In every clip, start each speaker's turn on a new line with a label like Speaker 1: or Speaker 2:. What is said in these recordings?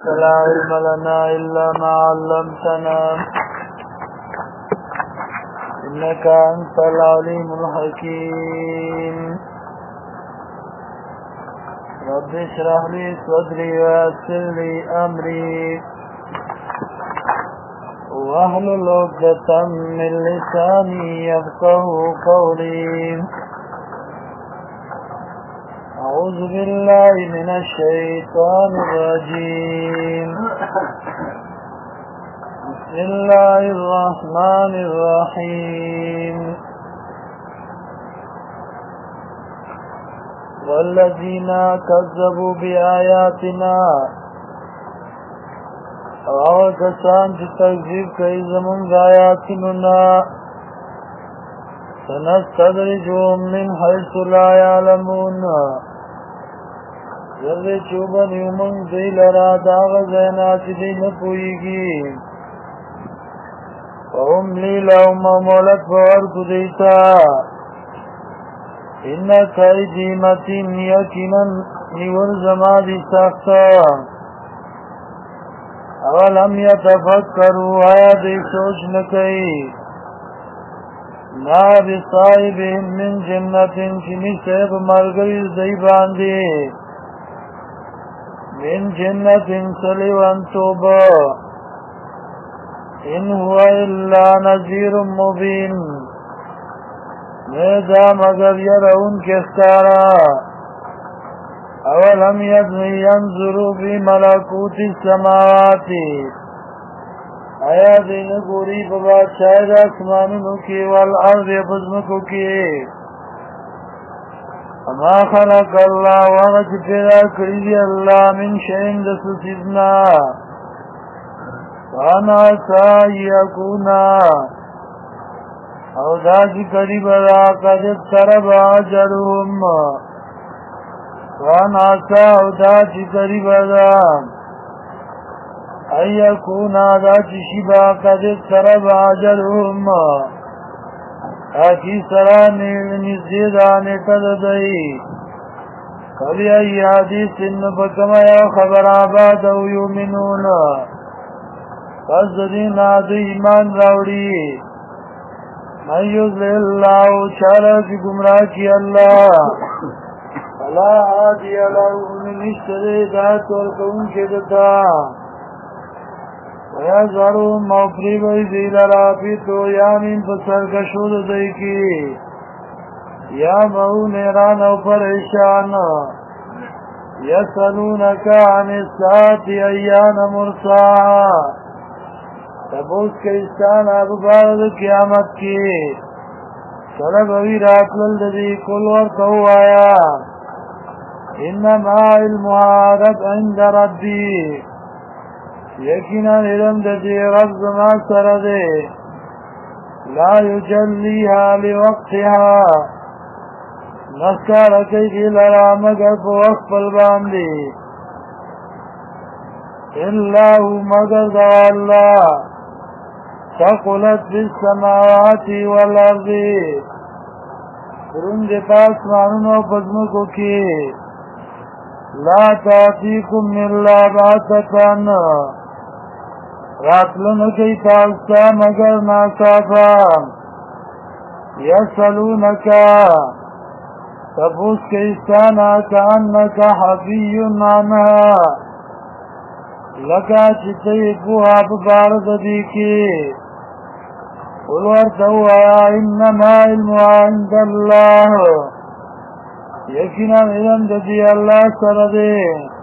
Speaker 1: لا علم لنا إلا ما علمتنا إنك أنت العليم الحكيم. رب اشرح لي صدري ويسر لي أمري واحلل عقدة من لساني يفقه قولي. أعوذ بالله من الشيطان الرجيم. بسم الله الرحمن الرحيم. والذين كذبوا بآياتنا کسان چې تکذیب کوي زمونږ آیاتنا سنستدرجهم من حيث لا يعلمون زرد چوبن یومنگ دی لرا داغ زینا چی دی نپوئیگی فهم لی لهم مولت فورد دیتا انک ایدی متین یکنن نیور زمادی سختا اولم یتفکروا آیا دی سوچ نکئی ما بصائبهم من جنت چنی سیب مرگوی دی باندی من جنت سلیوان توبا ان هو الا نذیر مبین میدا مگر یرون کستارا اولم ینظروا فی ملکوت السماوات آیا دین گوری ببادشاہ آسمانونو کی والارض بزمکو کی اما خلق اللہ وغت پیدا کری اللہ من شئین دس سیدنا وانا سا یکونا او دا چی قریب را قد اقترب اجلهم وانا سا او دا چی قریب را ایکونا دا چی شبا قد اقترب اجلهم اکی سرانی نزدیدانی تددئی کبھی ای حدیث ان بکم یا خبر آباد او یومنون پس دین آدی ایمان راوڑی من یضلل اللہ چالا کی گمراہ کی اللہ فلا عادی لہو نشتر ذات ورکون کے دتا ویازارون موفری بی زیل رافی تو یامین پسر کشود دی کی یا مہو نیران و پریشان یسالونکا عن الساعت ایان مرساعا تبوس کے استان ابو بارد قیامت کی سرب اوی راتلل دی کل ورکو آیا انما علمها رب عند ربی یقینا علم دی رب زما سره دی لا یجلیها لوقتها نسکار کئی لرا مگر پو وقت پل باندی اللہ مگر دو اللہ ثقلت فی السماوات والارض رند پاس مانونو پزمکو کی لا تاتیکم الا باتتن راتلن کی تاستا مگر ناصافا یسلونکا تبوس کے استانا کانکا حفی عنها لکا چتی پوہا ببارد دی کی قلورتو آیا انما علمها عند اللہ یقینا علم دی اللہ سردے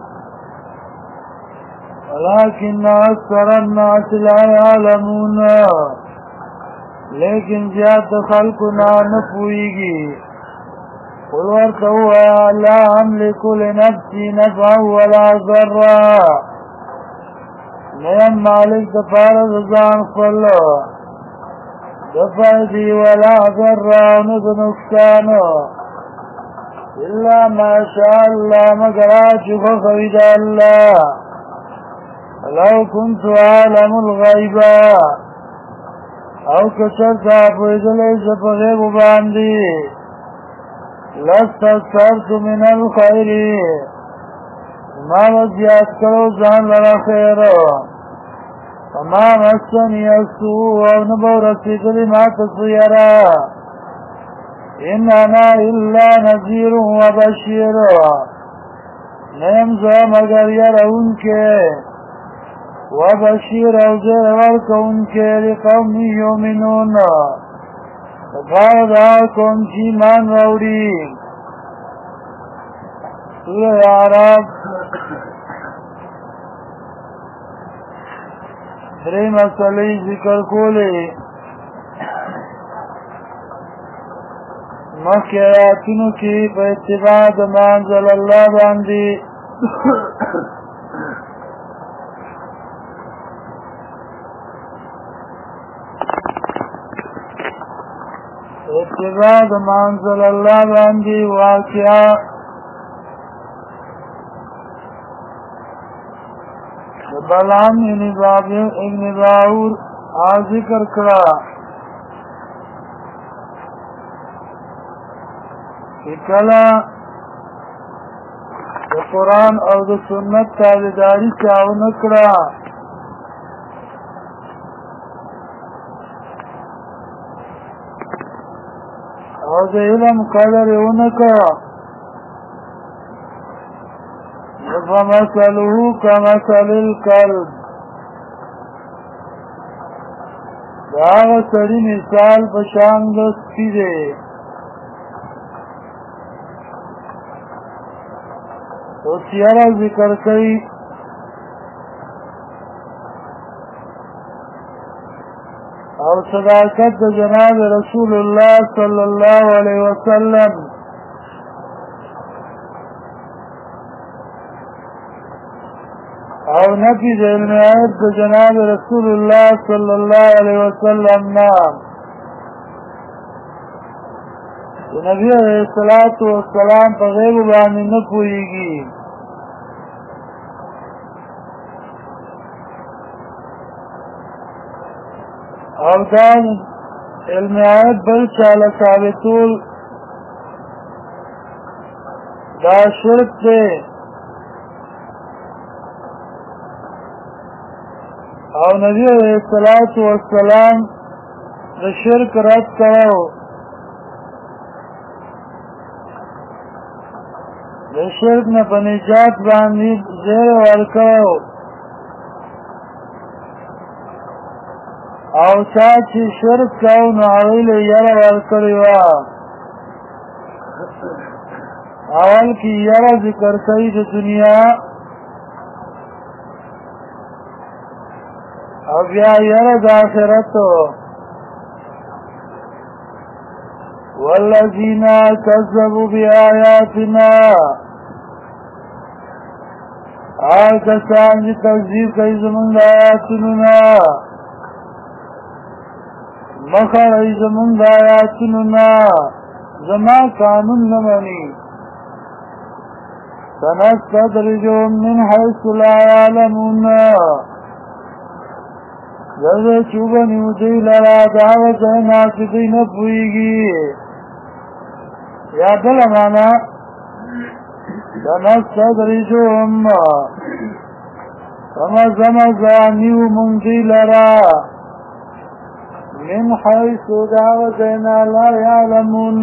Speaker 1: ولكن اکثر الناس لا يعلمون لیکن زیاد خلقنا نپوئیگی قل ورتو لا املک لنفسی نفعا ولا ضرا نیم مالک دفارد زان خل دفعدی ولا ضرا ند نقصان الا ما شاء الله مگر آچو خوید اللہ لو كنت عالم الغیبا او کچر تا پویدلی سپغیب باندی لستكثرت من الخير ما وزیاد کرو ځان لرا خیر وما مسنی السوء او نبو رسیدلی ما تسیرا ان انا الا نذیر و بشیر نیم زو مگر یرون کے و بشیر او زیر ورکون کے لقوم یومنون فقادا کون چی مان روڑی سورہ اعراف درې مسئلې ذکر کولې مخکې آیاتونو کې په اتباع د ما انزل الله باندې اتباع د ما انزل الله باندې واقعا بلعام ابن باور ذکر کرا کہ کلا د قرآن او د سنت تابعداري چاو نکړه او د علم قدر یې ونکړه فمثله كمثل الكلب دا سړي مثال په شان د سپي دی او سیاره ذکر کوي او صداقت د جناب رسول الله صلی الله علیه وسلم او نفی د علم عید د جناب رسول الله صلی الله علیه وسلم نام د نبی علیه الصلاة والسلام په غیب باندې نه پوهیږي او دا علم عید بل چاله ثابتول دا شرک دی او نبی علیہ الصلوۃ والسلام د شرک رد کړو د شرک نه په نجات باندې زیر ورکړو او چې شرک کاو نو هغه له یاره ورکړی و اول کې یاره ذکر کوي د دنیا او بیا یره د آخرت والذین کذبوا بآیاتنا کسان چې تکذیب کوي زمونږ د آیاتونو نه مخه کوي زمونږ د آیاتونو نه زما قانون نه مني سنستدرجهم من حیث لا یعلمون زده چوبنیو دی لرا دعوت ناسی دی نپویگی یا بل مانا سنستدرجهم فمزمزانیو من دی لرا من حیث دعوتنا لا یعلمون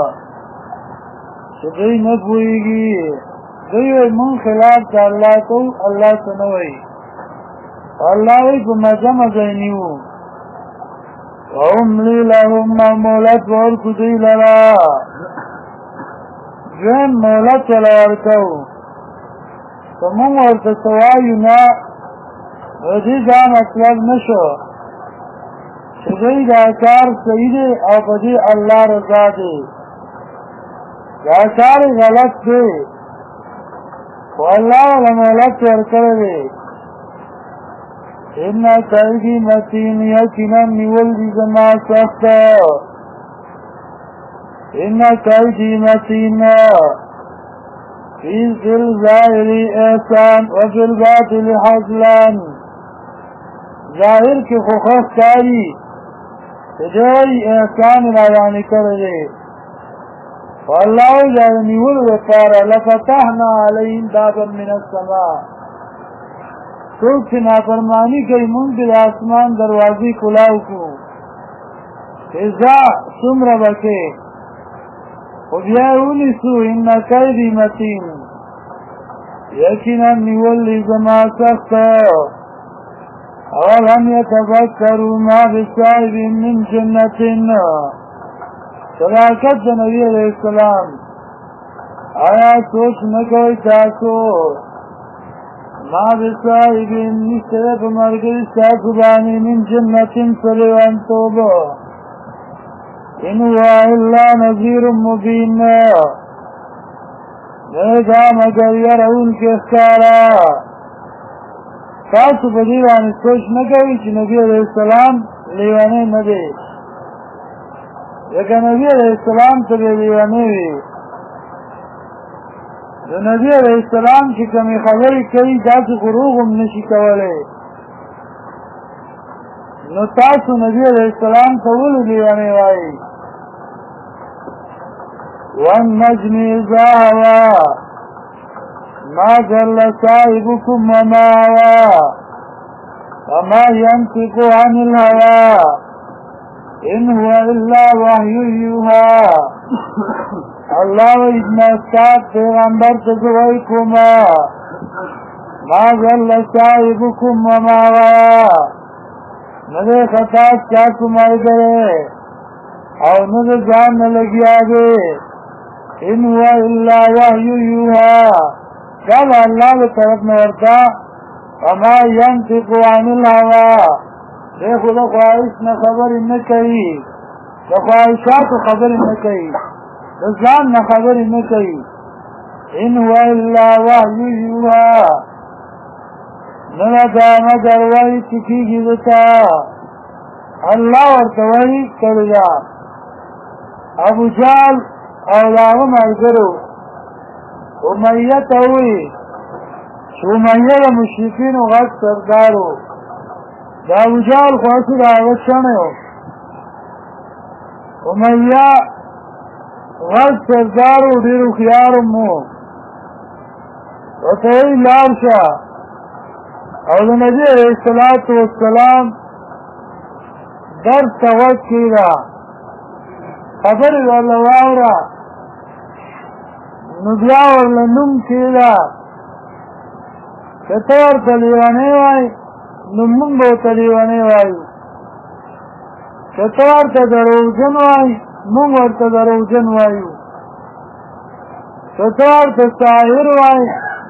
Speaker 1: چی نپویگی دیو من خلاف تا اللہ تو اللہ سنوئی اللہ وی پا مزہ نیو واملی لهم مولت ورکو دی لرا جوین مولت ورکو فمون ورکو سوایو نا ودی دا مطلب نشو چگئی دا کار سیده او پا دی اللہ رضا دی دا کار غلط دی و اللہ والا مولت ورکو دی ان قیدی متین یقینا نیول دی زما سخت ان قیدی متین فی الظاہر احسان وفی الباطل حضلان ظاہر کی خوخص کاری تجوی احسان رایانی کرده والله جاني والوقار لفتحنا عليهم بابا من السماء سوک چنا فرمانی کئی منزل آسمان دروازی کلاو کو ازا سمر بکے وبیاونی سو ان قیدی متین یقینا نیولی زما سخت اولم یتفکروا ما بصاحب من جنت صداقت د نبی علیہ السلام آیا سوچ نکوئی تاسو ما بصاحب نشتر بمرگی ساکبانی من جنت سلیوان توبو ان هو الا نذیر مبین نیگا مگر یرون کے اخکارا تاسو بدیوانی سوچ نکوئی چی نبی علیہ السلام لیوانے ندے لیکن نبی علیہ السلام تو لیوانے وی جو نبی علیہ السلام کی کمی خبری کئی تاسو غروغم نشی کولے نو تاسو نبی علیہ السلام تولو لیوانے وائی والنجم اذا هوا ما ضل صاحبكم وما هوى وما ينطق عن الهوى ان هو الا وحي يوحى الله اجنا استاد پیغمبر تزوئی کما ما ضل صاحبكم وما هوى نده خطاق چاکو مائی گرے او نده جان نلگی آگے ان هو الا وحي يوحى قال الله طرف میں ورتا وما ينطق عن الهوى دیکھو دا خواہش نہ خبر نہ کئی دا خواہشات خبر نہ کئی دا ځان نہ خبر نہ کئی ان هو الا وحي يوحى نہ دا مگر وحی چکیږي دتا الله ورته وحی کړی ابو جال او لاغه ملګرو امیہ تاوی چو امیہ دا مشرکین و غد سردارو دا ابو جال خواستو دا آغت شنو امیہ غد سردارو دیرو خیارم مو و تاوی لارشا او دا نبی علیہ السلام در تغت کیرا خبر دا اللہ واورا نبیا ورلنم کیدا کتور تلیوانے وائی نمم بو تلیوانے وائی کتور تا دروجن وائی مم ورطا دروجن وائی کتور تا ساہر وائی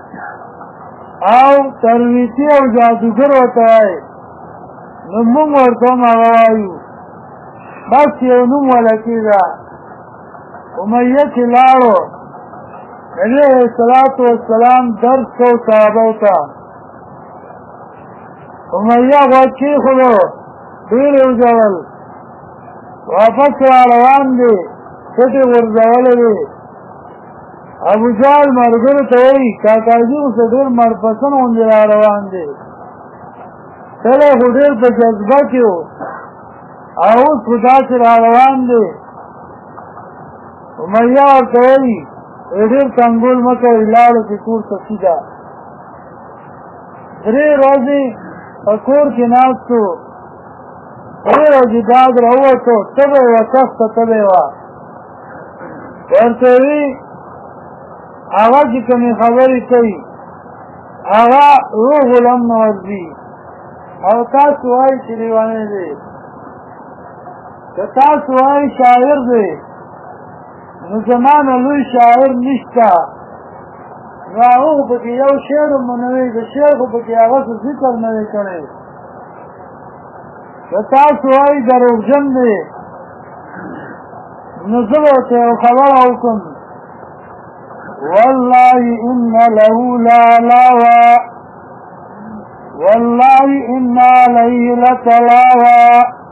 Speaker 1: او ترویتی او جادوگر وطا وائی نمم ورطا مغوائی بس یو نم والا کیدا امیہ چلارو نبی علیہ السلام درس کو صحابہ تا امیہ غوچی خودو دیر اوزول واپس را روان دی سٹی غرزول دی ابو جال مرگر توئی کاکاجی اسے دیر مرپسن ہوندی را روان دی تلے خودیر پا جذبہ کیو آؤس خدا سے را روان دی امیہ اور توئی ایڈیر تنگول مکہ لالو کی کور تسیدہ دری روزی کور کی ناستو دری روزی داد روتو تبے و تخت تبے و ورطوی آغا کی کمی خبری کئی آغا روح الامن ورزی او تاسو آئی چلیوانے دے تاسو آئی شاعر دے نو زمان لوی شاعر نشتا نو آغا پکی یو شعر منوی دا شعر پکی آغا سے ذکر نوی کرے تاسو آئی دروغ جن دے نو زبوتے و خبر حکم واللہ ان له لالاوا واللہ ان علیہ لتلاوا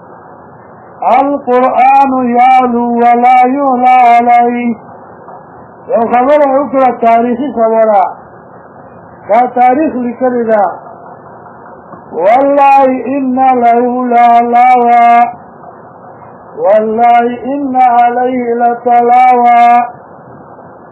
Speaker 1: القرآن یعلو ولا یعلا علیہ یو خبر اکرا تاریخی خبرہ کا تاریخ لکلی دا واللہ ان له لالاوا واللہ ان علیہ لتلاوا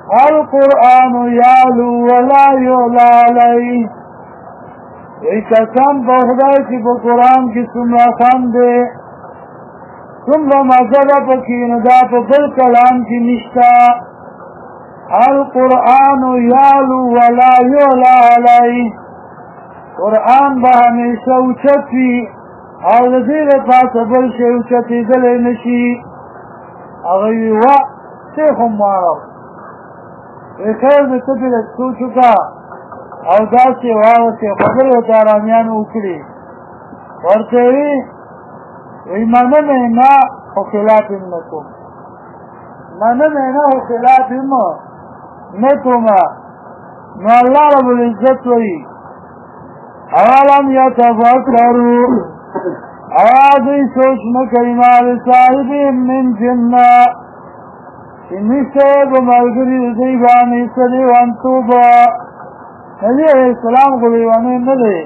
Speaker 1: القرآن یالو ولا یولا علی ای قسم په خدای چې په قرآن کې څومره خوند دی څومره مزه ده پکې نو دا په بل کلام کې نشته القرآن یالو ولا یولا علی قرآن به همیشه اوچت وي او د دې دپاسه بل شی اوچتېدلی نه شي هغه وي وا څه خو مواړه وی خیر د ته پرې سوچ وکړه او داسې واوسې خبرې ورته ارامیانو وکړي ورته وی منم یې نه خو خلاف یې نه کوم منم یې نه خو خلاف یې نه کوم نو الله رب العزت وایي اولم یتفکروا آیا دوی سوچ نه کوي ما بصاحبهم من جنة چې نشته به ملګري د دوی باندې څه لیونتوبه نبي علیه السلام خو لیونی نه دی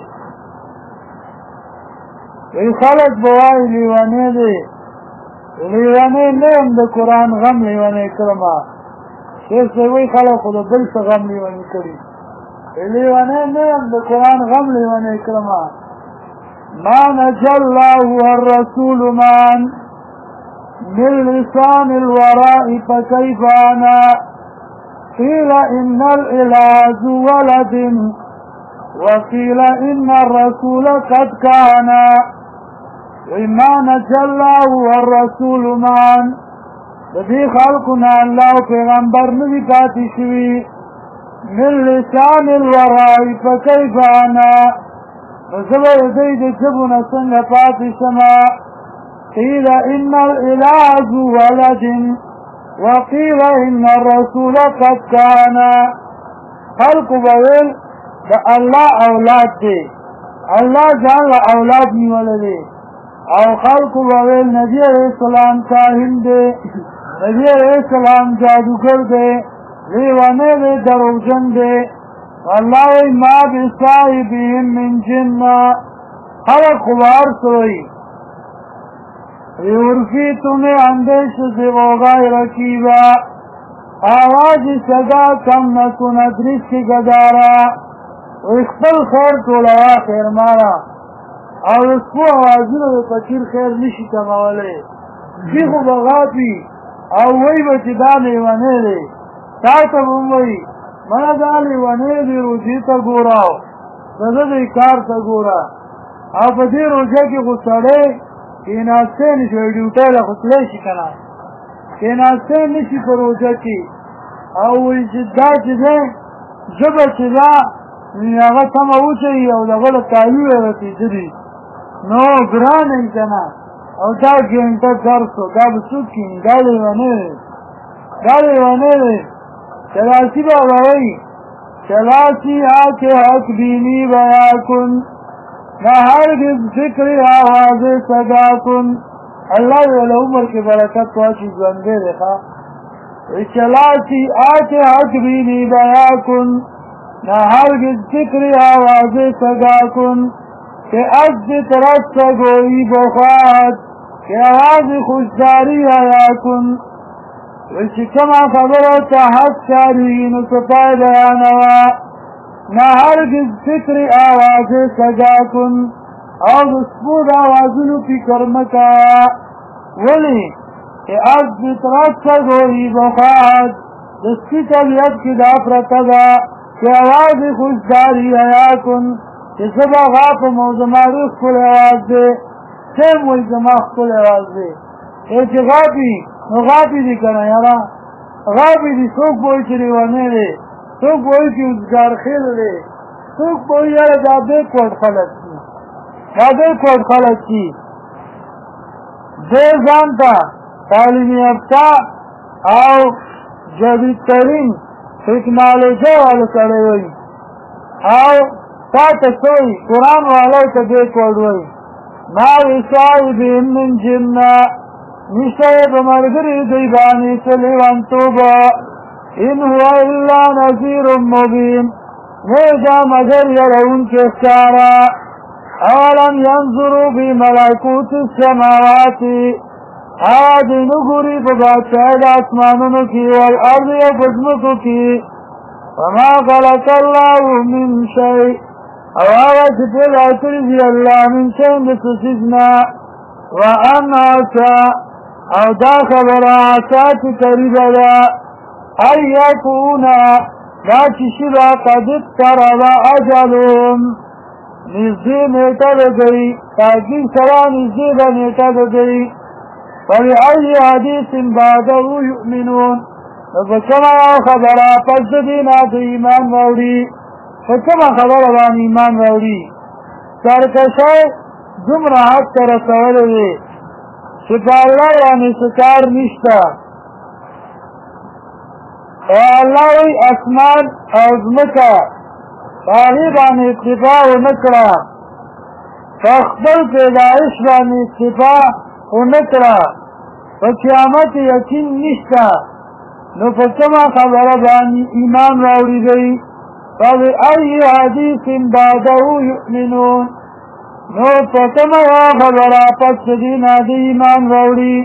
Speaker 1: وی خلک به وایي لیونی دی لیونی نه یم د قرآن غم لیونی کړمه شیخ صاحب وایي خلک خو د بل څه غم لیونی کړي لیونی نه یم د قرآن غم لیونی کړمه ما نجى الله والرسول معا من لسان الوراء فكيف أنا قيل إن الإله ذو ولد وقيل إن الرسول قد كان وما نجى الله والرسول معا لذي خلقنا الله پیغمبر نبی پاتی شوی من لسان الوراء فكيف أنا وزبر دی د جبونه څنګه پاتې شمه قیل ان الاله ذو ولد وقیل ان الرسول قد کان خلقو به ویل د الله اولاد دی الله ځان له اولاد نیولی دی او خلقو به ویل نبي علیه السلام کاهن دی نبي علیه السلام جادوګر دی لیونی دی دروغجن دی والله ما بصاحبهم من جنة خلق خوار سوئی ریورفی تمہیں اندیش سے غوغائی رکیبا آواز صدا کم نکن ادریس کی گدارا اخبر خیر تولوا خیر مارا اور اس کو آوازونو دے پچیر خیر نشی کمولے دیخو بغاپی او وی بچی دانے وانے لے تاتا بموئی مانا دالی ونی دی روجی تا گوراو دادا دی کار تا گورا او پا دی روجه کی غصاڑے کیناستے نشوی ڈیوٹا لخصلے شی کنا کیناستے نشی پا روجه کی او وی جدا چیزے جبا چیزا نیاغا تما اوچهی او لغل تایوی رتی جدی نو گران ای کنا او دا گینتا درسو دا بسود کین دالی ونی چلاسی باوی چلاسی آکے حق بینی بیا کن نہ ہرگز ذکر آواز صدا کن اللہ والا عمر کے برکت پاچی زندے دیکھا چلاسی آکے حق بینی بیا کن نہ ہرگز ذکر آواز صدا کن کہ عجز طرف سگوئی بخواہد کہ آواز خوشداری آیا کن وچی کما خبرو تا حد کاری نصفای بیانوا نا هرگز فکر آواز سجا کن او دسپود آوازنو پی کرمکا ولی کہ از بطرات سگوئی بخواهد دستی طبیعت کی دا پرتدا کہ آواز خوشداری آیا کن کہ سبا غاپ موزماری خل آواز دے سیم وی زماخ خل آواز دے ایچی غاپی دی کنا یارا غاپی دی سوک بوئی چلی ونه دی سوک بوئی کی ازگار خیل دی سوک بوئی یارا دا بیکورد خلق کی دے زانتا تعلیمی افتا او جدید ترین ٹیکنالوجی والو کڑے ہوئی او تا تسوئی قرآن والو تا بیکورد ہوئی ما وصائبهم من جنہ نشتہ بمرگری دیبانی سلیوان توبا ان هو الا نذیر مبین نیجا مگر یرون کے سارا اولم ینظروا بی ملکوت السماوات آدینو گوری پا بادشاہد آسمانونو کی والارض و پزمکو کی وما خلق اللہ من شئی او آغا چی پیدا کردی اللہ من شئی بسسیزنا وان آسا او دا خبر آسا چی قریب دا ایکونا دا چی شبا قد اقترب اجلهم نزدی نیتا دگئی تاکیب سرا نزدی دا نیتا دگئی فبأي حديث بعده يؤمنون فكما خبر پس دینا تو ایمان راوڑی فکما خبر بان ایمان راوڑی سرکشای جمراحت کا رسول دے شکا اللہ یعنی سکار نشتا اے اللہ وی اسمان ازمکا باغی بان اتفاع نکرا فاخبر پیدائش بان اتفاع ونکرا فقیامت یقین نشتا نو فکما خبر بانی ایمان راوڑی گئی فبأي حدیث بعده یؤمنون نو فکما خبر پس دینا دی ایمان راوڑی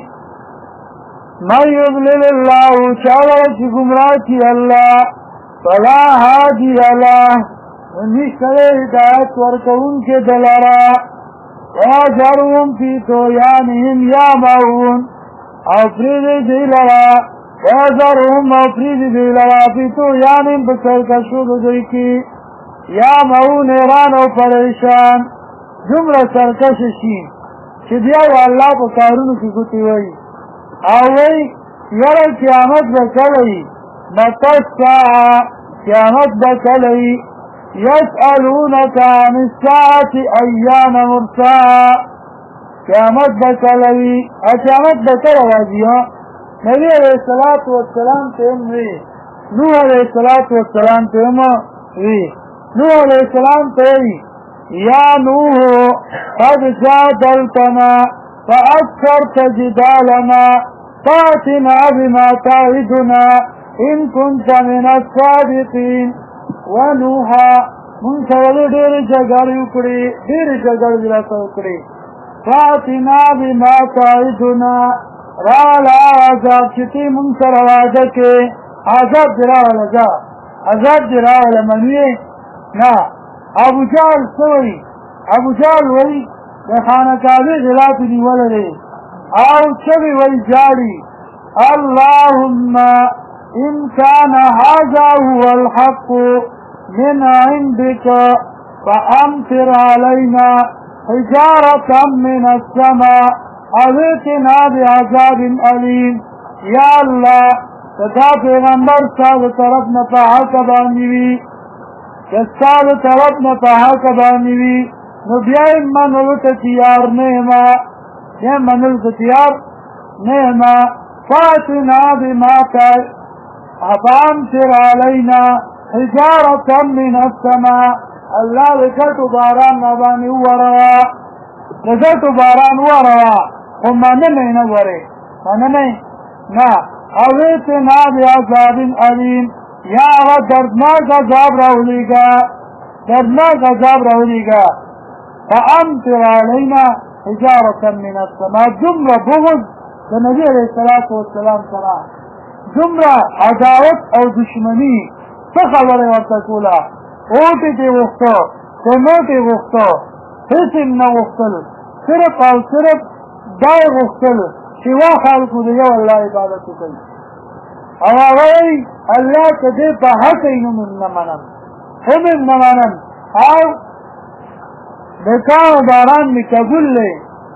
Speaker 1: من یضلل اللہ چاور چی گمراہ کی اللہ فلا حادی اللہ نشتر ہدایت ورکون کے دلارا وَاجَرُهُمْ فِي طُغْيَانِهِمْ يَعْمَهُونَ افرید دیلرا وَاجَرُهُمْ افرید دیلرا فِي طُغْيَانِهِمْ بسرکشود دیکی یعْمَهُونَ ایران و پریشان جمله سرکششین چی بیاو اللہ پا کارونو کی گتی وی اوی یرا قیامت بکلی متسعا قیامت بکلی يسألونك عن الساعة أيان مرساها قیامت بکلوی قیامت بکلوی نبی علیہ السلام تیموی نوح علیہ السلام تیموی نوح علیہ السلام تیموی یا نوح قد جادلتنا فأكثرت جدالنا فاتنا بما تعدنا إن كنت من الصادقين ونوحا من سوالو دیر جگڑی اکڑی دیر جگڑ جلتا اکڑی فاتنا بما تعدنا رالا عذاب چتی من سر وعدکے عذاب جراولا جا عذاب جراولا منوی نا ابو جال سوئی ابو جال وی خانکابی غلاتی نیولا دے او چبی وی جاڑی اللهم ان كان هذا هو الحق من عندك فأمطر علينا حجارة من السماء أو ائتنا بعذاب أليم يا الله تدا پیغمبر صاحب طرفنا پاہا کبانیوی کستاد طرفنا پاہا کبانیوی نبیائی منلت تیار نہما یہ منلت تیار نہما فاتنا بما فأمطر علينا حجارة من السماء الله لکتو باران نبانی وروا لکتو باران وروا وما نمی نوری نمی نا اویتنا بعذاب علیم یا اغا دردناک عذاب راولیگا دردناک عذاب راولیگا فأمطر علينا حجارة من السماء جملة بغض لنبی علیہ السلام سنا جملة عداوت او دشمنی سخبر ورتکولا اوٹی تی وقتو تنوٹی وقتو حسن نوقتل صرف او صرف دائی وقتل شوا خالقو دیو اللہ عبادتو کئی او اغوی اللہ کدی پا حقینو من نمانم همین نمانم او بکاو باران می قبول لے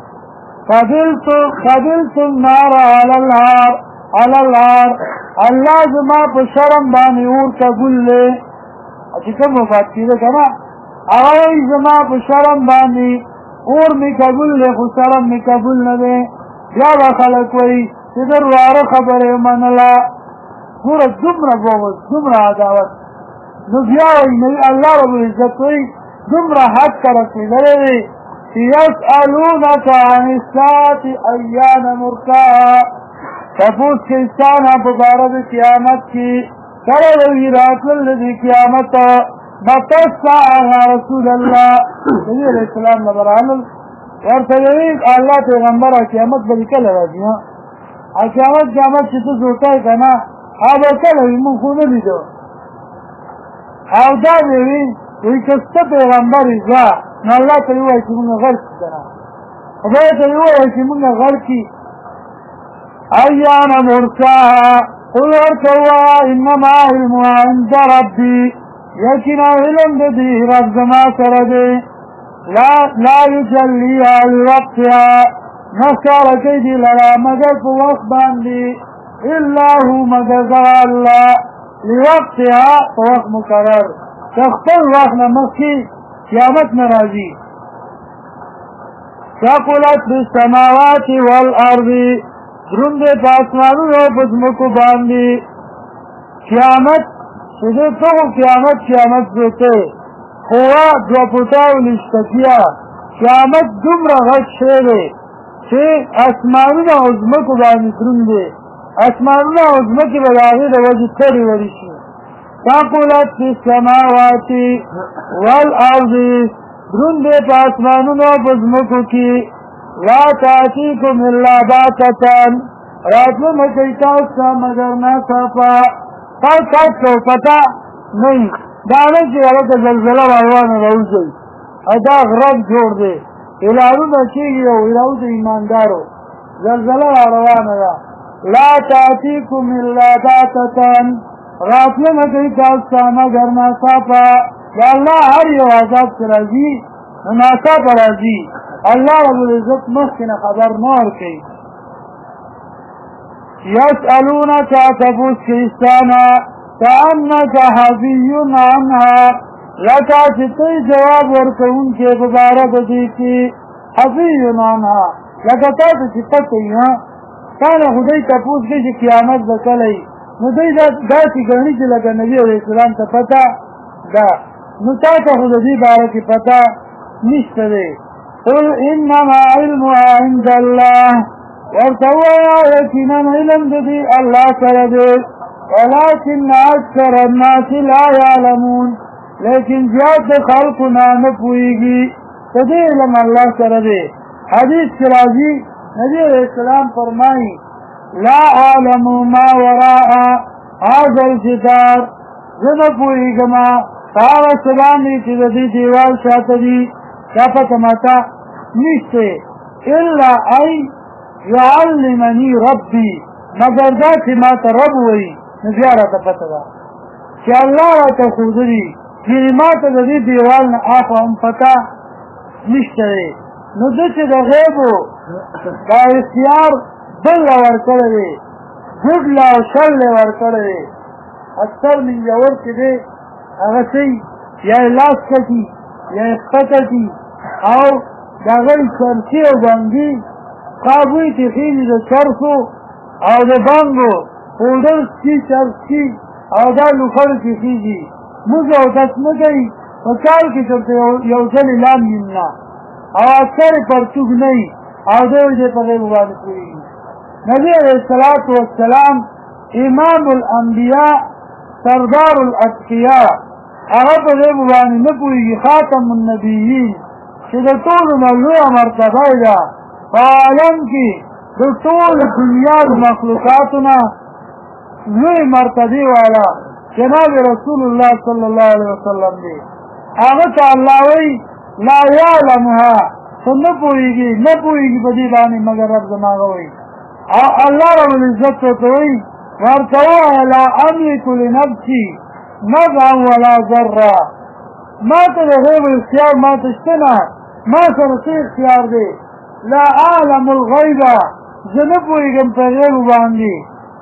Speaker 1: قبلت النار على النار اللہ زما پا شرم بانی اور قبول لے اچھی کم وفات کی دے کنا اغوی زما پا شرم بانی اور می قبول لے خو شرم می قبول ندے یا با خلق وی تدر وار خبر من اللہ پورا دمرا بوغز دمرا عداوت نبیاوی نبی اللہ رب العزت وی دمرا حق کرکی دلے یسألونک عن الساعة ایان مرکاها تپوس کستانا ببارد قیامت کی کرلوی راتل لدی قیامت متسعا رسول اللہ نبی علیہ السلام نبرانل ورته وی الله پیغمبر قیامت به کله راځي قیامت چې ته زوټای کنه هغه کله موږ خو نه لیدو او دا وی که ست پیغمبر ځا نو الله ته وایي چې موږ غلط کړه خدای ته وایي چې موږ غلط کی ایانا مرساها قل ورتوا انما علمها عند ربي یقینا علم دې رب زما سره دی لا يجليها لوقتها نصار كيدي للا مگر په وخت باندې الا هو مگر الله لوقتها په وخت مقرر خپل وخت نه مخکې قیامت ناراضي ثقلت بالسماوات والارض دروند په اسمانونو په ځمکو باندې قیامت چې ته قیامت زته خوا دو پتاو نشتکیا قیامت دومره غټ شی دی چې اسمانونه او ځمکو باندې دروند دی اسمانونه او ځمکې به د هغې د وجې ستړي وړي شي ثقلت فی السماوات والارض دروند دی په اسمانونو او په ځمکو کې لا تأتیکم الا بغتة راتلو نه کوي تاسو ته مګر ناڅاپه تاسو پته نه دا نه چې هلته زلزله روانه راوځي دا غرب جوړ دی اعلانونه کېږي او ایرو د ایماندارو زلزله را روانه ده لا تأتیکم الا بغتة راتلو نه کوي تاسو ته مګر ناڅاپه د الله هر یو عذاب چې راځي نو ناڅاپه راځي الله رب العزت مخکې نه خبر نه ورکوي یسألونک تپوس کریستانا کأنک حفی عنها لکه چې ته جواب ورکوونکی په باره د دې کې حفی عنها لکه تاسو چې پته یې تا نه خدای تپوس کوي چې قیامت به کله وي نو دوی داسې ګڼي چې لکه نبي علیه السلام ته پته ده نو تا ته خو د دې باره کې پته نشته دی قل انما علمها عند الله ورتویا یقینا علم دې الله سره دی ولكن اکثر الناس لا يعلمون لیکن زیاد خلقنا نه پوهیږي دې علم الله سره دی حدیث کې راځي نبی علیہ السلام فرمایي لا اعلم ما وراء هذا الجدار زه نه پوهیږم هغه څه باندې چې د دې دیوال شاته دي دا پته ماته نشته الا ای يعلمني ربي مگر دا چې ماته رب وایي نو بیا راته پته ده چې الله راته ښودلي چې ماته د دې دیوال نه اخوا هم پته نشته دی نو ده چې د غیبو دا اختیار بل له ورکړی دی ګډ له او شل له ورکړی دی اکثر منجور چې دی هغه څه یا یې لاس کټي یا یې پښه کټي او د هغه یې چرسي او بنګي قابوی تخیلی د چرسو او د بانګو پوډر سکي چرسي او دا لوخړ تخیږي موږ او داس نه کوي په کال کې چرته یو ځلې لاندې نه او اکثر پرتوګ نه وي او دوی دې په غیب باندې پوهېږي نبي علیه الصلاة والسلام امام الانبیاء سردار الاتقیاء هغه په غیب باندې نه پوهېږي خاتم النبیین چې د ټولو نه لویه مرتبه ده په عالم کې د ټول دنیا د مخلوقاتونه لوی مرتبې والا جناب رسول الله صلی الله علیه وسلم دی هغه ته الله وایي لا یعلمها څه نه پوهېږي په دې باندې مګر رب زما هغه وایي او الله رب العزت ورته وایي ورته ووایه لا املک لنفسي نفعا ولا ضرا ما ته د غیب اختیار ما ته شته نه ما سره څه اختیار دی لا اعلم الغیبه زه نه پوهېږم په غیب باندې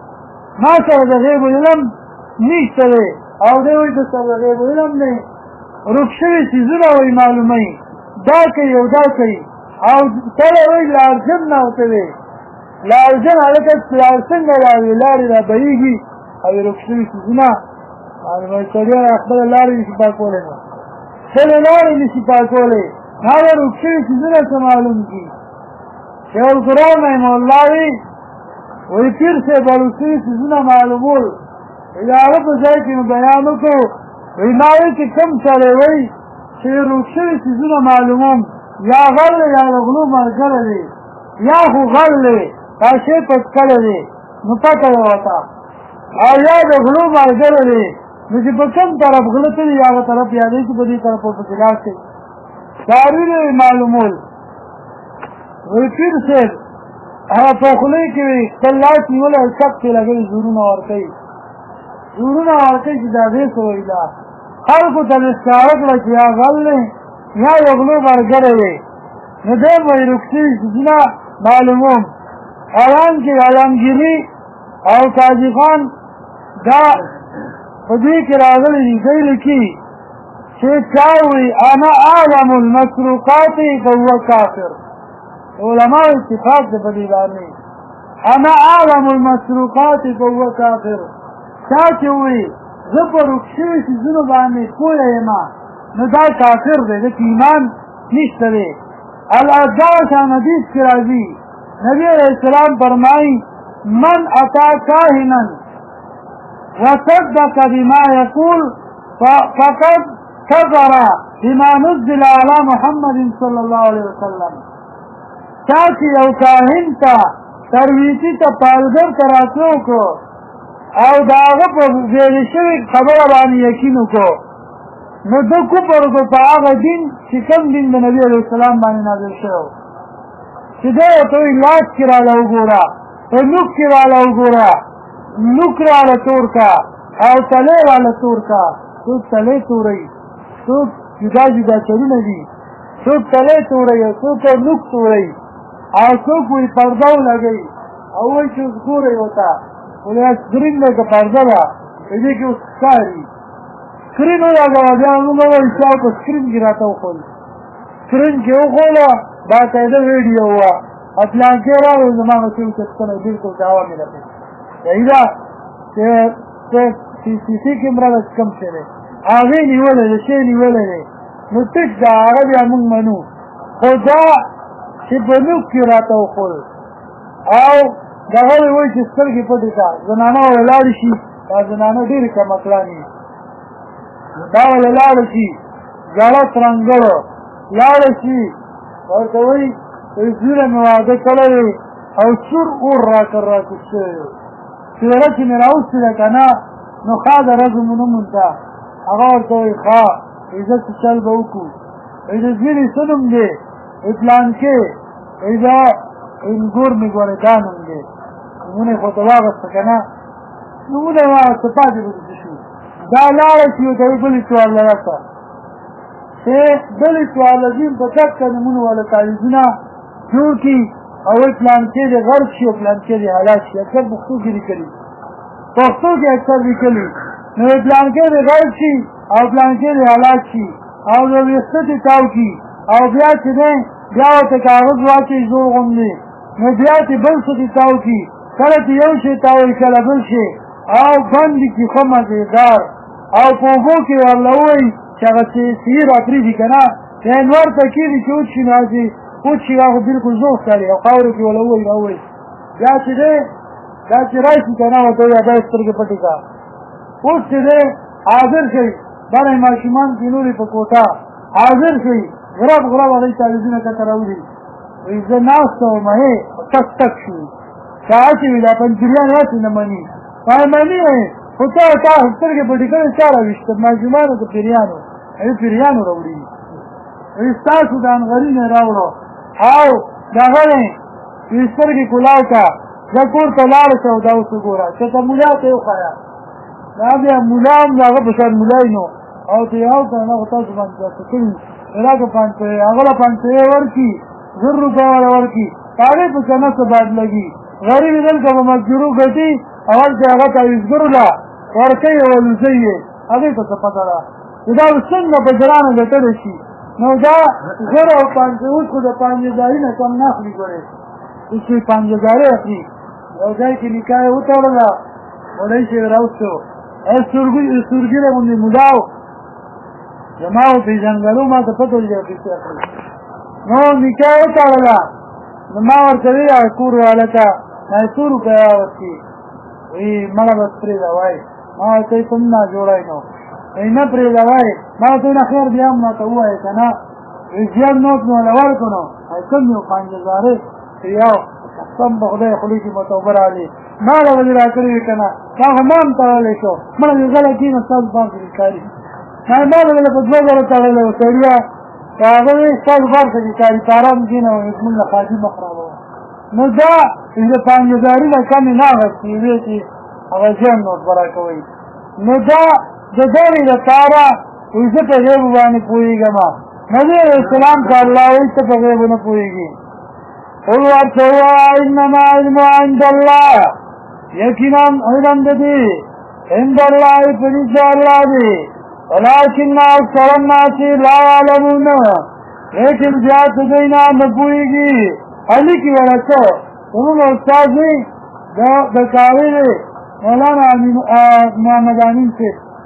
Speaker 1: ما سره د غیب علم نشته دی او دی وایي د سره د غیب علم دی روک شوي څیزونه وایي معلوموي دا کوي او دا کوي او کله وایي لارجن نه ورته وایي لارجن هلکه لار څنګه راوي لارې را بهېږي او روک شوي څیزونه معلوموي سړی خپله لارې نشي پاکولی نو خپلې لارې نشي پاکولی هغه روک شوي څیزونه څه معلوم کړي شیخ القرآن رحمه الله وایي پیر صاحب روک شوي څیزونه معلومول د هغه په ځای کې مو بیان وکړو وایي ما وایي چې کوم سړی وایي چې روک شوي څیزونه معلوموم یا غل یا د غلو ملګری دی یا خو غل دی دا شی پټ کړی دی نو پته یې ورته او یا د غلو ملګری دی نو چې په کوم طرف غله تلي هغه طرف یادوي چې په دې طرف ورپسې لاړ شي داروي یې معلومول وایي پیر صاحب هغه په خولې کې وي خپل لاس نیولی او چک پرې لګوي زورونه ورکوي چې دا دې څه وایي دا خلکو ته مې ښکاره کړه چې یا غل دی یا د غلو ملګری دی نو دی به یې رکسي څیزونه معلوموم حالانکې علمګیري او قاضي خان دا په دې کې راغلي دي دی لیکي چې چا وایي انا اعلم المسروقات فهو کافر علماء اتفاق دی په دې باندې انا اعلم المسروقات فهو کافر چا چې وایي زه په رک شوي څیزونو باندې پوهه یم نو دا کافر دی د ایمان نشته دی الادعاء شان حدیث کې راځي نبی علیہ السلام فرمایي من اتا کاهنا وصدق بما يقول فقد كفر بما نزل على محمد صلى الله عليه وسلم چا چې یو کاهن ته ترویتی ته پالګر ته راتلو کو او د هغه په ویلې شوې خبره باندې یقین وکړو نو ده کفر وکړو په هغه دین چې کوم دین د نبي علیه السلام باندې نازل شوی چې دی ورته وایي لاس کې راله وګوره په نوک کې راله وګوره نوک راله تور کا او تلی راله تور کا څوک تلی توروي څوک جدا جدا چلونه دي څوک تلی توروي او څوک نوک توروي او څوک وایي پرده ولګوي او وایي چې اوس ګورئ ورته ولې سکرین دی که پرده ده په دې کې اوس ښکاري سکرین ولګوه بیا موږ وایو چې په سکرین کې راته وښول سکرین کې وښوله باقاعده ویډیو وه او پلانکې راغی زما مسؤل کسکنه بلکل دعوا مې لکه صحیح ده چې سی سی کیمره ده چې کوم شی دی هغې نیولی دی شی نیولی دی نو ټیک ده هغه بیا موږ منو خو دا چې په نوک کې راته وښول او دغه وایي چې سترګې پټې کړه زنانه ورله لاړې شي دا زنانه ډېرې کمکلانې دي دا ورله لاړه شي زړه ترنګړو لاړه شي ورته وایي زویره مې واده کړی او سور اور راکړ راکوز شوی څېره چې مې راوستې ده که نه نو ښه ده رزم ونه مونده هغه ورته وایي ښه عزت چل به وکړو د زویرې څه نوم دی پلانکې دا انګور مې ګورې دا نوم دی نومونه یې خو ته واغسته که نه نومونه یې واغسته پاتې به دې شو دا لاړه شي ورته وایي بلې څوارله راکړه چې بلې څوارلزین په ټکه نومونه والا تعویضونه جوړ کړي او وایي پلانکې دې غرق شي او پلانکې دې هلاک شي اکثر پښتو کې لیکلي پښتو کې اکثر لیکلي نو پلانکې دې غرق شي او پلانکې دې هلاک شي او د ویښته دې تاو کړي او بیا چې دی بیا ورته کاغذ واچوي زوړ غوندې نو بیا چې بل څه دې تاو کړي کله چې یو شی تاووي کله بل شی او بند دې کړي ښه مزېدار او په اوبو کې ورله ووایي چې هغه سیر راپرېږدي که نه د انور ته کېږي چې وچشي نو هسې وچشي هغه بلکل زوغ ښکاري او خاورو کې وله ووایي راووایي بیا چې دی دا چې راشي که نه ورته وایي دا یې سترګې پټې کړه اوس چې دی حاضر شئ بره ماشومان کېنولي په کوټه حاضر شئ غرب غرب هغوی تعویضونه کته راوړي وایي زه ناسته ومه تک تک شو که هسې وي دا پنجریان هسې نه مني وایي مني خو تا سترګې پټې کړې چا راویشته ماشومانو که پیریانو هغوی پیریانو راوړي وایي ستاسو د انغري نه راوړو او دغه دی وایي سترګې کولاو که زه کور ته لاړه شه او دا اوس وګوره چې ته ملا ته یې وښایه دا بیا ملا هم د هغه په شان ملای نو او ته یې او که نه خو تاسو باندې داسې کړي راکه پانچه هغه له پانچه ورکړي 1000 روپۍ والا ورکړي هغې په څه نه څه باید لګي غریب یې دلته په مزدورو ګټي اول چې هغه تعویضګرو له ورکوي او الوزوي یې هغې ته څه پته ده چې دا اوس څنګه په ګرانه ګټلی شي نو دا 1000 او پانچه اوس خو د پانجهداري نه کم نه اخلي ګورې اوس یې پانجهداري اخلي یو ځای کې نکاح یې وتړله وړی شي یې راوستو سورګیره غوندې ملا و زما و پېژنګلو ما ته پته ولګېده پیسې اخلي نو نکاح یې وتړله نو ما ورته ویل کور هلکه ما یې 100 روپۍ راوستي وایي مړه بس پرېږده وایي ما ورته وایي ته هم ناجوړی نو وایي نه پرېږده وایي ما ورته وایي نه خیر بیا هم راته ووایې که نه زیاد نوت نو لور کنو کم یو 5000 یو قسم په خدای خلی کې متوبر علي ما له وجه راکړی کنه دا هم تړلې شو مړ غلا کې نو تاسو باندې کاری ما له په دوه غره تړلې سړیا هغه تاسو باندې کاری تارام دینه موږ له خاطی مخربو نو دا دې 5000 نه کم نه وسی وی چې هغه ځان نو برکوي نو دا د دې لپاره وزه په غیب باندې پوریږم نبی اسلام کا الله وي ته په غیب نه پوریږي قل ورتوا انما علم عند الله یقینا علم دې عند الله پرې الله دې ولكن اکثر الناس لا يعلمون لیکن زیاد دینا نه پوریږي علي کی ورته موږ استاد د کاوی مولانا محمد امین سے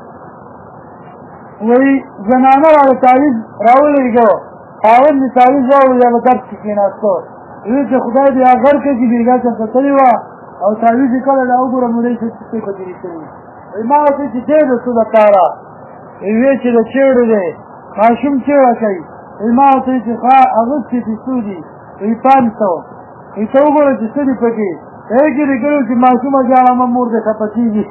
Speaker 1: وہی زنانہ والا تعویذ راولے گو خاون نے تعویذ راولے یا بکر کی ناستو یہ کہ خدا دې اگر کې دی بیگا څنګه تللی وا او تعویذ کله لا وګوره مولوی څه څه کوي ما ته چې دې د څه لپاره وی چې د چېړو دې ماشوم چې راځي ما ته چې هغه چې سودی ای پانتو ای څو وګوره چې څه دی پکې هغه لري چې ماشوم ځاله مور دې خپتیږي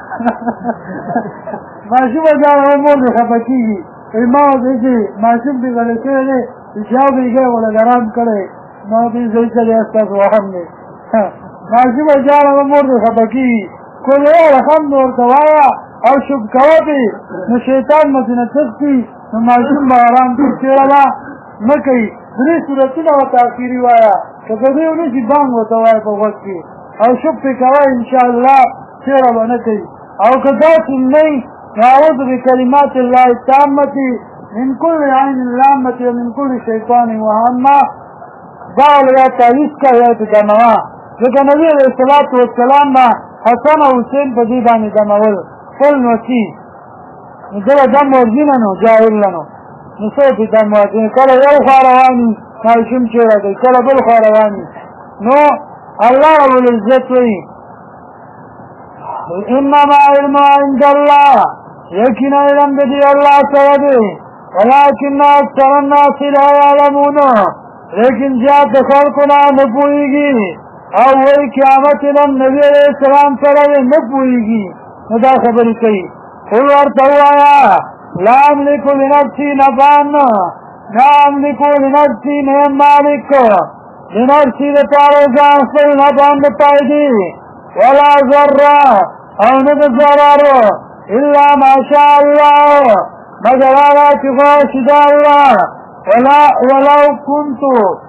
Speaker 1: ماشوم ځاله مور دې خپتیږي ما دې چې ماشوم دې غلطه نه چې یې ولا ګرام کړي نو دې زوی ته استاد وهم نه ماشوم ځاله مور دې خپتیږي کوله الحمد نور دوايا او شب کوي نو شیطان مدینه تستی نو ماشوم باران دې چیرلا مکه دې صورتونه او تاثیری وایا کله دې ونی چې بانګ وتاوای په وخت کې او شب کوي ان شاء الله چیرې باندې کوي او کدا چې نه اعوذ بکلمات الله التامه من كل عين لامه ومن كل شيطان وهمه قال يا تعيش کا یا دموا ځکه نبی عليه الصلاه والسلام حسن او حسین په دې باندې دمول فل نوتی دا دم ورجینه نو جاهل نو نو څه دې دم ورجین کله یو خاروانی ماشوم چې راځي کله بل خاروانی نو الله رب العزت وی انما علم عند الله یقینا علم دې الله تعالی دی ولكن اکثر الناس لا يعلمون لیکن زیاد خلقنا نه پوهیږي او وی قیامت نن نبی علیہ السلام سره نه پوهیږي نو دا خبرې کوي قل ورته وایا لا املک لنفسي نفعا لا املک لنفسي نه مالک لنفسي لپاره ځان خپل نفعا نه پایدي ولا ضرا او نه ضرر الا ما شاء الله مگر هغه چې غوښتل الله ولو كنت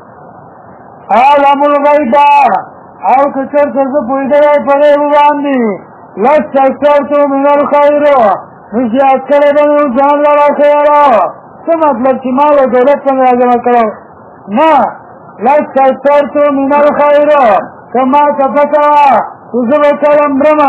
Speaker 1: عالم الغیب او کچر څه پوهیدای په غیب باندې لستكثرت من الخير نزیات کړه به ځان لاره خیر څه مطلب چې مال او دولت څنګه جمع کړو نه لستكثرت من الخير کما تفتا زبکل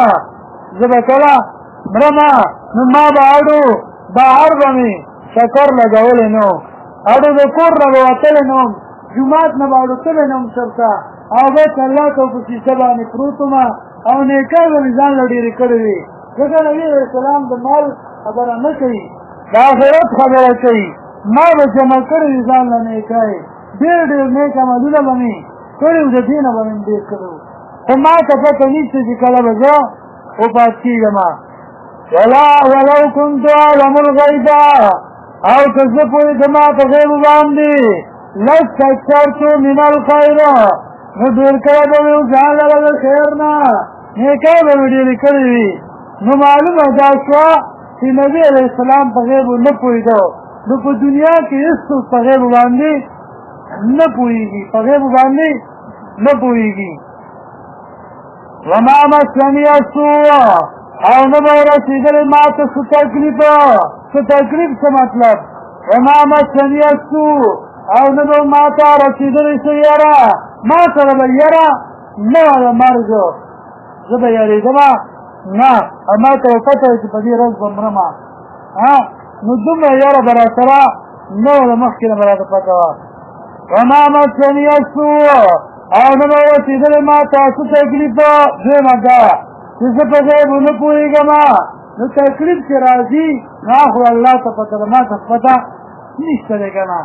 Speaker 1: مرما نو ما باړو بهر باندې شکر لګول نو اړو د کور راوتل نو جمعات نه باړو تل نو سرتا او به الله ته په سبانه پروتما او نیکه ځان لړې کړې څنګه نبی اسلام د مال خبره نه کوي دا آخرت خبره کوي ما به جمع کړی ځان نه کوي ډېر نیکه مدونه باندې کړو د دینه باندې دې کړو او ما ته پته نشته چې کله به زه او پاتېږم ولو كنت اعلم الغيب او کزه پوهېږم په غیب باندې لاستكثرت من الخير نو ډېر کړی به مې ځان لره د خیر نه نیکه به مې ډېرې کړې وي نو معلومه دا شوه چې نبي علیه السلام په غیبو نه پوهېده نو په دنیا کې هېڅوک په غیبو باندې نه پوهېږي په غیبو باندې نه پوهېږي وما مسني السوء او نه به رسېدلی ما ته څه تکلیف څه مطلب وما مسني السوء او نه به ما ته رسېدلی څه یره ما سره به یره نه وه د مرګ زه به یارېدم نه ما ته به پته وه چې په دې ورځ به مرمه نو دومره یره به راسره نه وه د مخکې نه به راته پته وه وما مسني السوء او نه به رسېدلی ما ته څه تکلیف دویمه ده چې زه په غیبو نه پوهېږم نو تکلیف چې راځي نو خو الله ته پته ده ما ته پته نشته دی که نه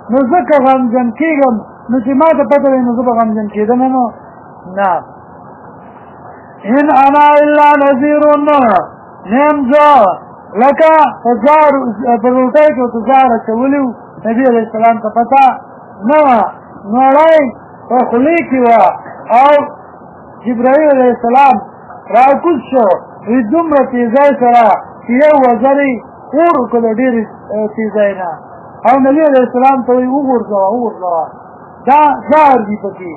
Speaker 1: نو ځکه غمجن کېږم نو چې ما ته پته وي نو زه به غمجن کېدم نو نه ان انا الا نذیر نیم زه لکه په روټۍ کې ورته زهر اچولي وو نبي علیه السلام ته پته نه وه نړۍ په خولې کې وه او جبرائیل علیه السلام راکوز شو وی دومره تیزۍ سره چې یو وزرې اور وکړه د ډېرې تیزۍ نه او نبي علیه السلام ته وایي وغورځوه دا زهر دي پکې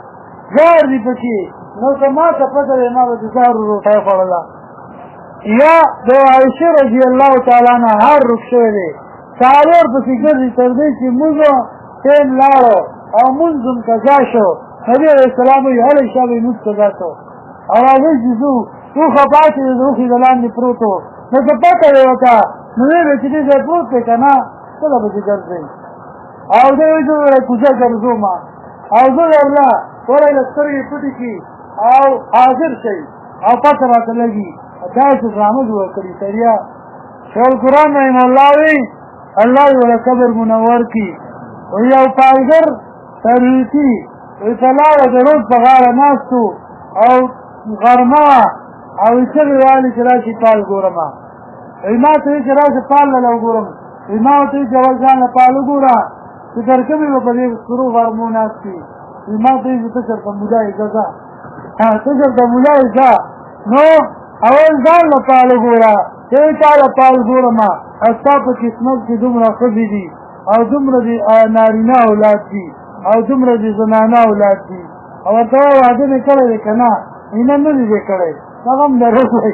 Speaker 1: نو که ما ته پته دی ما به د زهرو روټۍ خوړله یا د عایشې رضی الله تعالی عنها هر روک شوی دی څلور پسې ګرځي تر دې چې مونږ ټیم لاړو او مونځ هم قضا شو نبي علیه السلام وایي هلئ شابه یې مونځ قضا شو او راځئ چې ځو اوښه پاتې دی د اوښې د لاندې پروت و نو که پته وی ورته نو ویې به چې دې ځای پروت دی که نه کله به چې ګرځئ او دی وایي زه ویلی کوڅه ګرځومه او زه درله ولی له سترګې پټې کړي او حاضر شئ او پته راته لګي داسې ډرامه جوړه کړي سریا شیخ القرآن رحم الله وی الله یې وله قبر منور کړي وی یو پالګر ترویتي وی په لاره د روډ په غاړه ناست او غرمه او وی چغې والي چې راشي پال ګورمه وی ما ته وی چې راشي پال له وګورم وی ما ورته وی چې اول ځان له پال وګوره چې تر کومې به په دې سرو غرمو ناست وي وی ما ته وی چې ته چېرته مولا یې ځه ته چېرته مولا یې ځه نو اول ځان له پال وګوره چې تا له پال ګورمه او ستا په قسمت کې دومره ښځې دي او دومره د نارینه اولاد دي او دومره د زنانه اولاد دي او ورته وایي واده مې کړی دی که نه نه نه دی کړی هغه هم دروغ وایي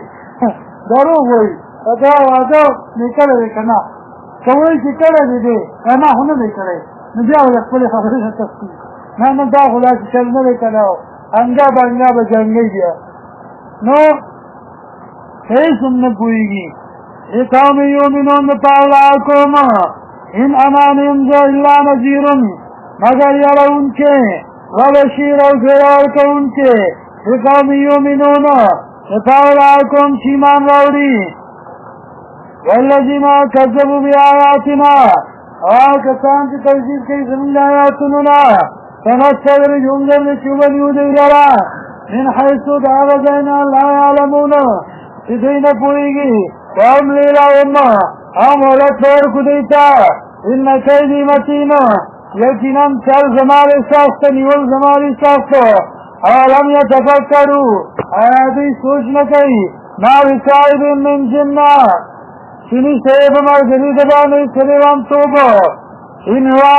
Speaker 1: ورته وایي واده مې کړی دی که نه که وایي چې کړی دی دی که نه خو نه دی کړی نو بیا به د خپلې خبرې نه تفصیل نه دا خو داسې چل نه دی کړی او انګا بنګا به جنګی بیا نو هیڅ هم نه پوهېږي قوم یؤمنون پاولا کوم ان انا نمزا الا نذیر مگر یړونکې و بشیر او زیر ورکوونکې قوم یؤمنون پاولا کوم چې ایمان راوړي والذین کذبوا بآیاتنا او کسان چې تکذیب کوي زموږ د آیاتونو نه سنستدرجهم چې وبنیو دوی لره من حیث د هغه ځای نه لا یعلمون چې دوی نه پوهېږي واملی لهم او مهلت ورکړو دوی ته ان کیدي متین یقینا چل زما د سخت نیول زما د سخت اولم یتفکروا آیا دوی سوچ نه کوي ما بصاحب من جنه چې نشته یې په ملګري د باندې څه لیونتوب ان هو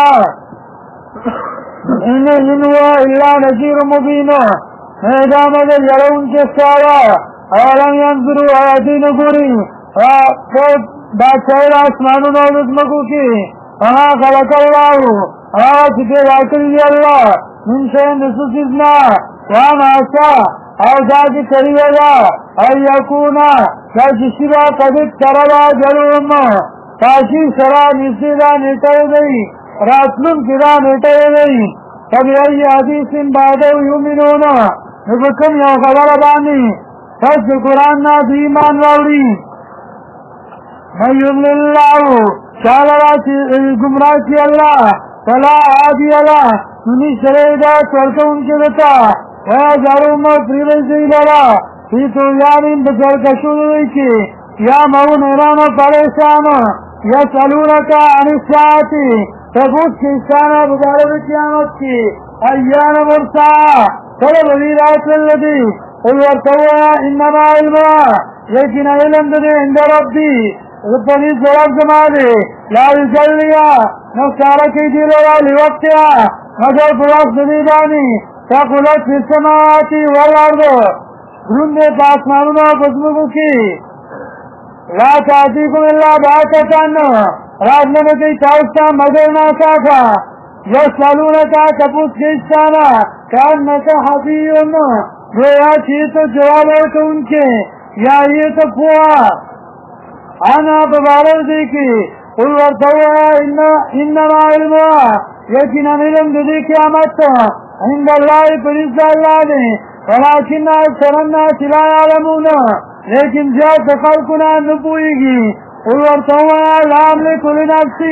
Speaker 1: الا نذیر مبین دا مگر یړونکی ستا اولم ینظروا آیا دوی نه ګوري بادشاهي د اسمانونو او د ځمکو کې هغه خلق الله هغه چې پیدا کړي دي الله من شیء د څه څیز نه وما عسى او دا چې کړي ده ان یکونا دا چې شي به قد اقترب اجلهم تاکي سره نږدې دا نیټه دی راتلونکې دا نیټه دی فبأي حدیث بعده یؤمنون نو په کوم یو خبره باندې تاسو قرآن نه د ایمان راوړي من یضلل الله چاله چې ګمراه کړي الله فلا هادي له نو نشته هدایت ورکوونکی ورته ویجعلهم پرېږدي لره فی طغیانهم په سرکشیو کې یعمهون حیران و پریشان یسألونک عن الساعة تپوس کوي ستا نه په باره د قیامت کې ایان مرساها کله به وي راتللی دی قل ورته ووایه انما علمها یقینا علم د دې عند ربي په نزد رب زما دی لا یجلیها نو ښکاره کوي دې لره لوقتها مګر په وخت د دې باندې ثقلت فی السماوات والارض دروند دی په اسمانونو او په ځمکو کې لا تأتیکم الا بغتة راتله نه کوي تاسو ته مګر ناڅاپه یسألونک تپوس کوي ستا نه کأنک حفی گویا چې ته جواب ورکوونکی یا یې ته پوه انا په باره دی کې قل ورته ووایه انما علمها یقینا علم د دې قیامت عند الله په نزد الله دی ولکن اکثر الناس لا یعلمون لیکن زیات خلکو نه پوهېږي قل ورته ووایه لا املک لنفسي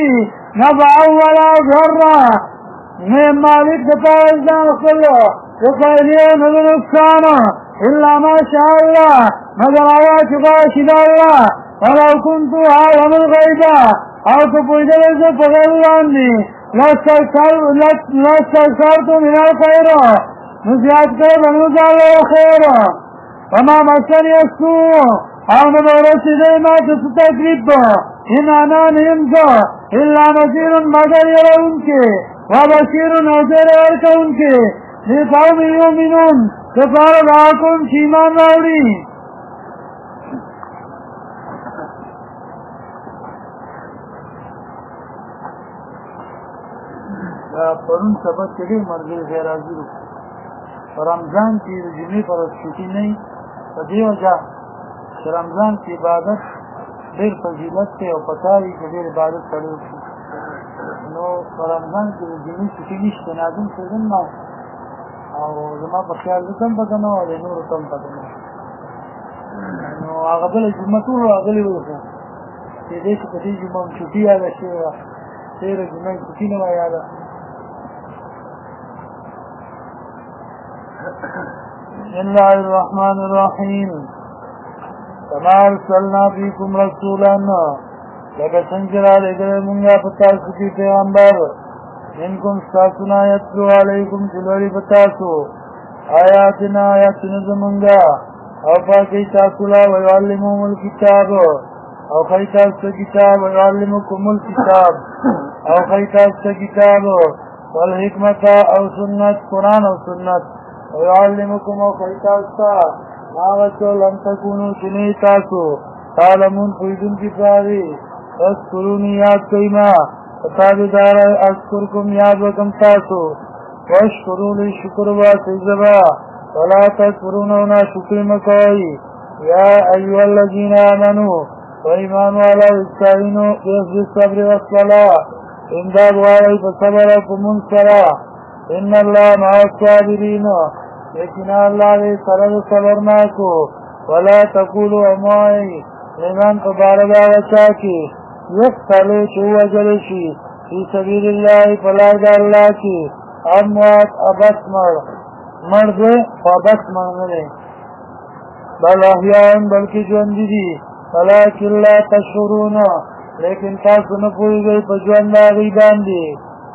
Speaker 1: نفعا ولا ضرا میں مالک دفاعزان خلو وفائلیون ذو نقصانا إلا ما شاء الله مگر آوات باشد الله ولو كنت عالم الغيبة أو تفجل زفق اللاني لاستكثرت من الخير نزيات كيف نزال الخير وما مسني السوء أو نبورس ديما تستكرب إن أنا نهمت إلا نذير مگر يرونك وبشير نذير وركونك لقوم يؤمنون كفار راكم شيمان راوڑی پرون سبت چلی مرضی غیر حاضر رمضان کی جمعی پر چھٹی نہیں دیو جا رمضان کی عبادت دیر فضیلت تے او پتاوی کہ دیر عبادت پڑھو نو رمضان کی جمعی چھٹی نشتے نازم سیدن نو او زما په خیال کم پکنو او نور کم پکنو نو هغه بل جمعه ټول راغلی و چې دې چې په دې جمعه چھٹی یاد شي تیر جمعه چھٹی نه یاد بسم الله الرحمن الرحيم كما أرسلنا فيكم رسولا لك سنجرا لكي منغا فتاسو کی پیغمبر منكم ستاسونا يتلو عليكم تلوري فتاسو آياتنا آياتنا زمنغا او فاكي تاسولا ويعلمهم الكتاب او خي تاسو كتاب ويعلمكم الكتاب او خي تاسو كتاب والحكمة او سنة قرآن او سنة ويعلمكم وخيتاسا ما وچو لم تكونوا شنيتاسو تعلمون فيدن كفاري اذكروني ياد كيما فتابدار اذكركم ياد وكم تاسو واشكروا لي شكر واسزبا ولا تكفرونونا شكر مكوي يا أيها الذين آمنوا وإيمانوا على استعينوا بأخذ الصبر والصلاة امداد وعلي فصبركم منصرا إن الله مع الصابرين لیکن اللہ دے سرد صبرنا کو ولا تقولوا اموائی ایمان قبارد آوچا کی یقتلو چو وجلشی فی سبیل اللہ فلاید اللہ کی اموات ابس مرد فابس مرد بل احیان بلکی جوندی دی ولیکن لا تشعرون لیکن تاسو نپوئی گئی پجوند آغی باندی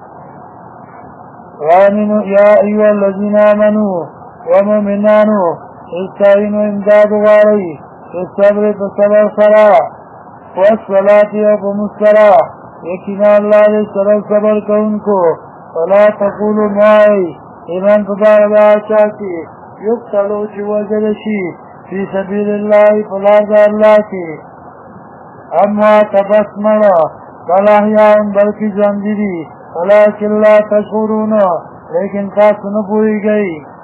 Speaker 1: وآمنوا يا أيها الذين آمنوا ومؤمنانو استعينوا امداد غاري الصبر فصبر صلاة والصلاة وقم الصلاة يكنا الله لسر صبر كونكو ولا تقولوا معي إيمان فبارد آشاكي يقتلوا جوجلشي في سبيل الله فلارد الله أما تبسمنا بل أحياء بلكي جنددي ولكن لا تشعرون لیکن تاسو نه پوهیږئ